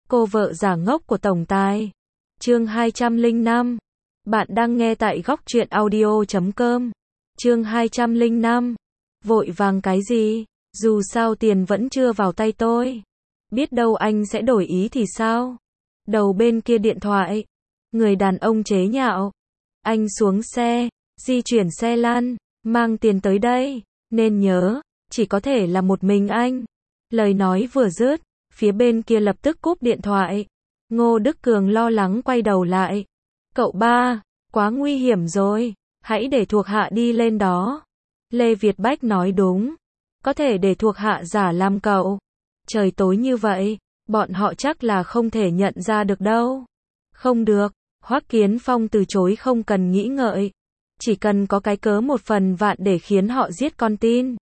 Cô vợ giả ngốc của tổng tài. Chương 205. Bạn đang nghe tại góc truyện audio.com. Chương 205. Vội vàng cái gì? Dù sao tiền vẫn chưa vào tay tôi. Biết đâu anh sẽ đổi ý thì sao? Đầu bên kia điện thoại. Người đàn ông chế nhạo. Anh xuống xe, di chuyển xe lăn, mang tiền tới đây. Nên nhớ, chỉ có thể là một mình anh. Lời nói vừa dứt, phía bên kia lập tức cúp điện thoại. Ngô Đức Cường lo lắng quay đầu lại. Cậu ba, quá nguy hiểm rồi, hãy để thuộc hạ đi lên đó. Lê Việt Bách nói đúng, có thể để thuộc hạ giả làm cậu. Trời tối như vậy, bọn họ chắc là không thể nhận ra được đâu. Không được, Hoắc Kiến Phong từ chối không cần nghĩ ngợi. Chỉ cần có cái cớ một phần vạn để khiến họ giết con tin.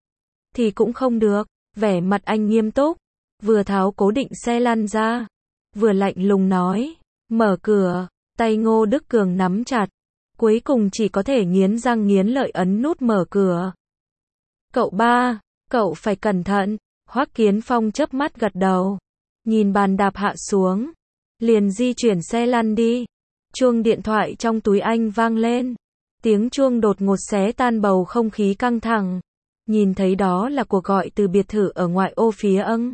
Thì cũng không được, vẻ mặt anh nghiêm túc. Vừa tháo cố định xe lăn ra, vừa lạnh lùng nói, mở cửa, tay Ngô Đức Cường nắm chặt, cuối cùng chỉ có thể nghiến răng nghiến lợi ấn nút mở cửa. Cậu ba, cậu phải cẩn thận, Hoắc Kiến Phong chớp mắt gật đầu, nhìn bàn đạp hạ xuống, liền di chuyển xe lăn đi. Chuông điện thoại trong túi anh vang lên, tiếng chuông đột ngột xé tan bầu không khí căng thẳng, nhìn thấy đó là cuộc gọi từ biệt thự ở ngoại ô phía Ân.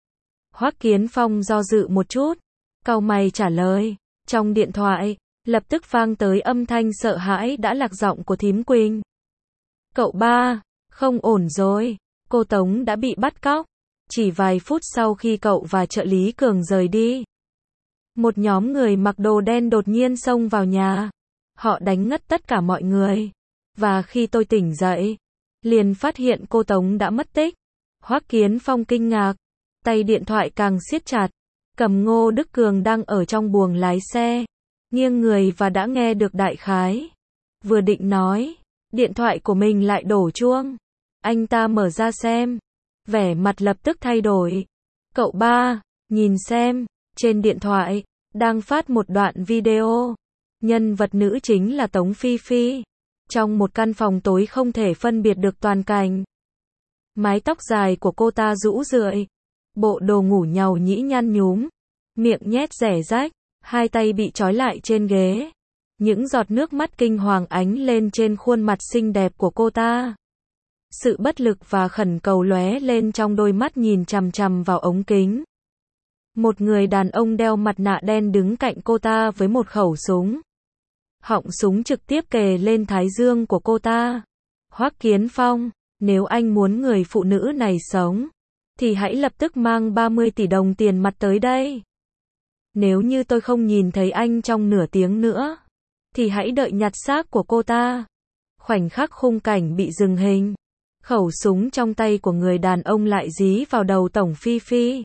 Hoắc Kiến Phong do dự một chút, cau mày trả lời. Trong điện thoại, lập tức vang tới âm thanh sợ hãi đã lạc giọng của thím Quỳnh. Cậu ba, không ổn rồi, cô Tống đã bị bắt cóc. Chỉ vài phút sau khi cậu và trợ lý Cường rời đi, một nhóm người mặc đồ đen đột nhiên xông vào nhà. Họ đánh ngất tất cả mọi người. Và khi tôi tỉnh dậy, liền phát hiện cô Tống đã mất tích. Hoắc Kiến Phong kinh ngạc, tay điện thoại càng siết chặt, cầm Ngô Đức Cường đang ở trong buồng lái xe, nghiêng người và đã nghe được đại khái. Vừa định nói, điện thoại của mình lại đổ chuông. Anh ta mở ra xem, vẻ mặt lập tức thay đổi. Cậu ba, nhìn xem, trên điện thoại, đang phát một đoạn video. Nhân vật nữ chính là Tống Phi Phi. Trong một căn phòng tối không thể phân biệt được toàn cảnh. Mái tóc dài của cô ta rũ rượi, bộ đồ ngủ nhàu nhĩ nhăn nhúm, miệng nhét rẻ rách, hai tay bị trói lại trên ghế. Những giọt nước mắt kinh hoàng ánh lên trên khuôn mặt xinh đẹp của cô ta. Sự bất lực và khẩn cầu lóe lên trong đôi mắt nhìn chằm chằm vào ống kính. Một người đàn ông đeo mặt nạ đen đứng cạnh cô ta với một khẩu súng. Họng súng trực tiếp kề lên thái dương của cô ta. Hoắc Kiến Phong, nếu anh muốn người phụ nữ này sống, thì hãy lập tức mang 30 tỷ đồng tiền mặt tới đây. Nếu như tôi không nhìn thấy anh trong nửa tiếng nữa, thì hãy đợi nhặt xác của cô ta. Khoảnh khắc khung cảnh bị dừng hình, khẩu súng trong tay của người đàn ông lại dí vào đầu Tổng Phi Phi.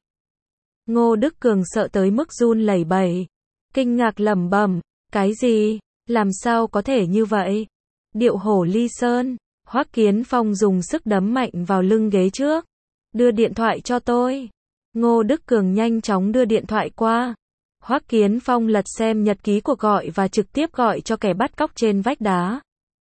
Ngô Đức Cường sợ tới mức run lẩy bẩy, kinh ngạc lẩm bẩm, cái gì? Làm sao có thể như vậy? Điệu hổ ly sơn. Hoắc Kiến Phong dùng sức đấm mạnh vào lưng ghế trước. Đưa điện thoại cho tôi. Ngô Đức Cường nhanh chóng đưa điện thoại qua. Hoắc Kiến Phong lật xem nhật ký cuộc gọi và trực tiếp gọi cho kẻ bắt cóc trên vách đá.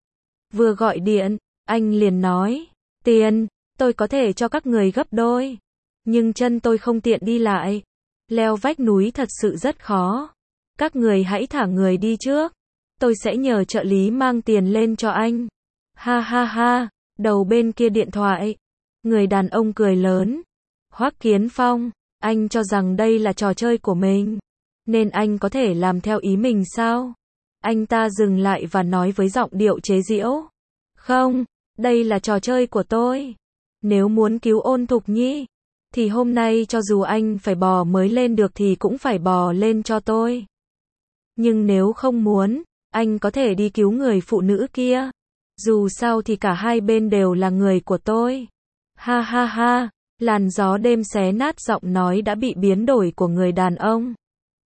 Vừa gọi điện, anh liền nói, tiền, tôi có thể cho các người gấp đôi. Nhưng chân tôi không tiện đi lại. Leo vách núi thật sự rất khó. Các người hãy thả người đi trước. Tôi sẽ nhờ trợ lý mang tiền lên cho anh. Ha ha ha, đầu bên kia điện thoại. Người đàn ông cười lớn. Hoắc Kiến Phong, anh cho rằng đây là trò chơi của mình, nên anh có thể làm theo ý mình sao? Anh ta dừng lại và nói với giọng điệu chế giễu. Không, đây là trò chơi của tôi. Nếu muốn cứu Ôn Thục Nhi, thì hôm nay cho dù anh phải bò mới lên được thì cũng phải bò lên cho tôi. Nhưng nếu không muốn, anh có thể đi cứu người phụ nữ kia. Dù sao thì cả hai bên đều là người của tôi. Ha ha ha, làn gió đêm xé nát giọng nói đã bị biến đổi của người đàn ông.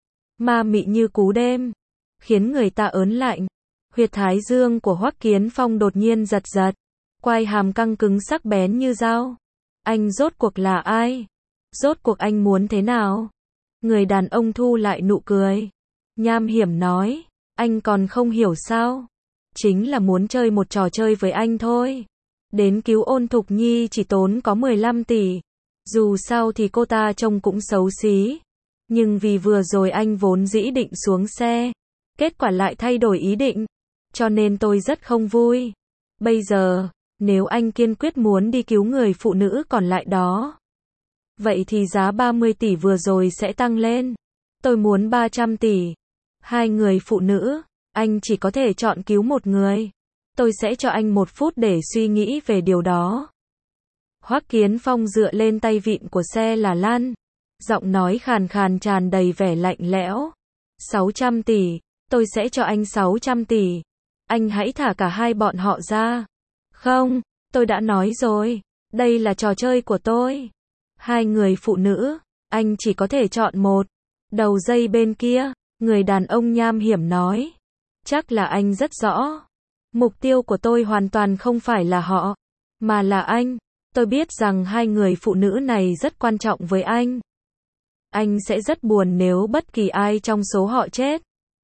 Ma mị như cú đêm, khiến người ta ớn lạnh. Huyệt thái dương của Hoắc Kiến Phong đột nhiên giật giật, quai hàm căng cứng sắc bén như dao. Anh rốt cuộc là ai? Rốt cuộc anh muốn thế nào? Người đàn ông thu lại nụ cười, nham hiểm nói, anh còn không hiểu sao? Chính là muốn chơi một trò chơi với anh thôi. Đến cứu Ôn Thục Nhi chỉ tốn có 15 tỷ. Dù sao thì cô ta trông cũng xấu xí. Nhưng vì vừa rồi anh vốn dĩ định xuống xe, kết quả lại thay đổi ý định, cho nên tôi rất không vui. Bây giờ, nếu anh kiên quyết muốn đi cứu người phụ nữ còn lại đó, vậy thì giá 30 tỷ vừa rồi sẽ tăng lên. Tôi muốn 300 tỷ. Hai người phụ nữ, anh chỉ có thể chọn cứu một người. Tôi sẽ cho anh 1 phút để suy nghĩ về điều đó. Hoắc Kiến Phong dựa lên tay vịn của xe là lăn. Giọng nói khàn khàn tràn đầy vẻ lạnh lẽo. 600 tỷ, tôi sẽ cho anh 600 tỷ. Anh hãy thả cả hai bọn họ ra. Không, tôi đã nói rồi, đây là trò chơi của tôi. Hai người phụ nữ, anh chỉ có thể chọn một. Đầu dây bên kia, người đàn ông nham hiểm nói. Chắc là anh rất rõ. Mục tiêu của tôi hoàn toàn không phải là họ, mà là anh. Tôi biết rằng hai người phụ nữ này rất quan trọng với anh. Anh sẽ rất buồn nếu bất kỳ ai trong số họ chết.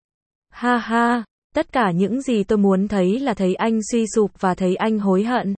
Ha ha, tất cả những gì tôi muốn thấy là thấy anh suy sụp và thấy anh hối hận.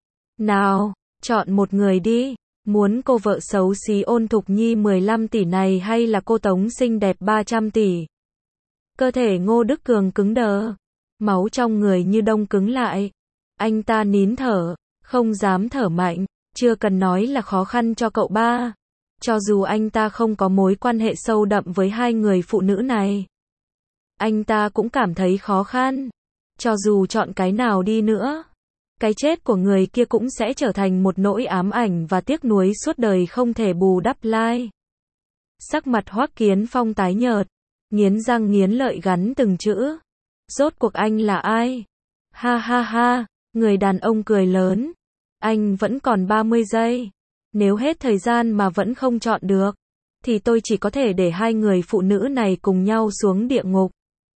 Nào, chọn một người đi. Muốn cô vợ xấu xí Ôn Thục Nhi 15 tỷ này hay là cô Tống xinh đẹp 300 tỷ? Cơ thể Ngô Đức Cường cứng đờ. Máu trong người như đông cứng lại. Anh ta nín thở, không dám thở mạnh. Chưa cần nói là khó khăn cho cậu ba. Cho dù anh ta không có mối quan hệ sâu đậm với hai người phụ nữ này, anh ta cũng cảm thấy khó khăn. Cho dù chọn cái nào đi nữa, cái chết của người kia cũng sẽ trở thành một nỗi ám ảnh và tiếc nuối suốt đời không thể bù đắp lại. Sắc mặt Hoắc Kiến Phong tái nhợt, nghiến răng nghiến lợi gắn từng chữ. Rốt cuộc anh là ai? Ha ha ha, người đàn ông cười lớn. Anh vẫn còn 30 giây. Nếu hết thời gian mà vẫn không chọn được, thì tôi chỉ có thể để hai người phụ nữ này cùng nhau xuống địa ngục.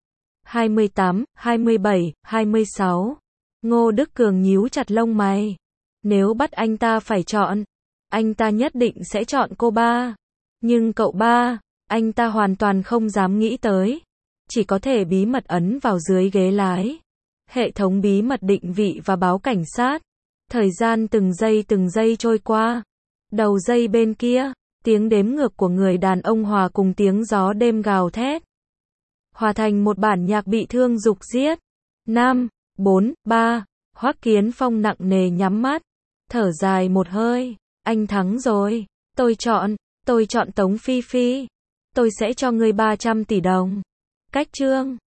28, 27, 26. Ngô Đức Cường nhíu chặt lông mày. Nếu bắt anh ta phải chọn, anh ta nhất định sẽ chọn cô ba. Nhưng cậu ba, anh ta hoàn toàn không dám nghĩ tới. Chỉ có thể bí mật ấn vào dưới ghế lái. Hệ thống bí mật định vị và báo cảnh sát. Thời gian từng giây trôi qua. Đầu dây bên kia, tiếng đếm ngược của người đàn ông hòa cùng tiếng gió đêm gào thét, hòa thành một bản nhạc bị thương dục giết. 5, 4, 3, Hoắc Kiến Phong nặng nề nhắm mắt, thở dài một hơi. Anh thắng rồi. Tôi chọn Tống Phi Phi. Tôi sẽ cho ngươi 300 tỷ đồng. Cách chương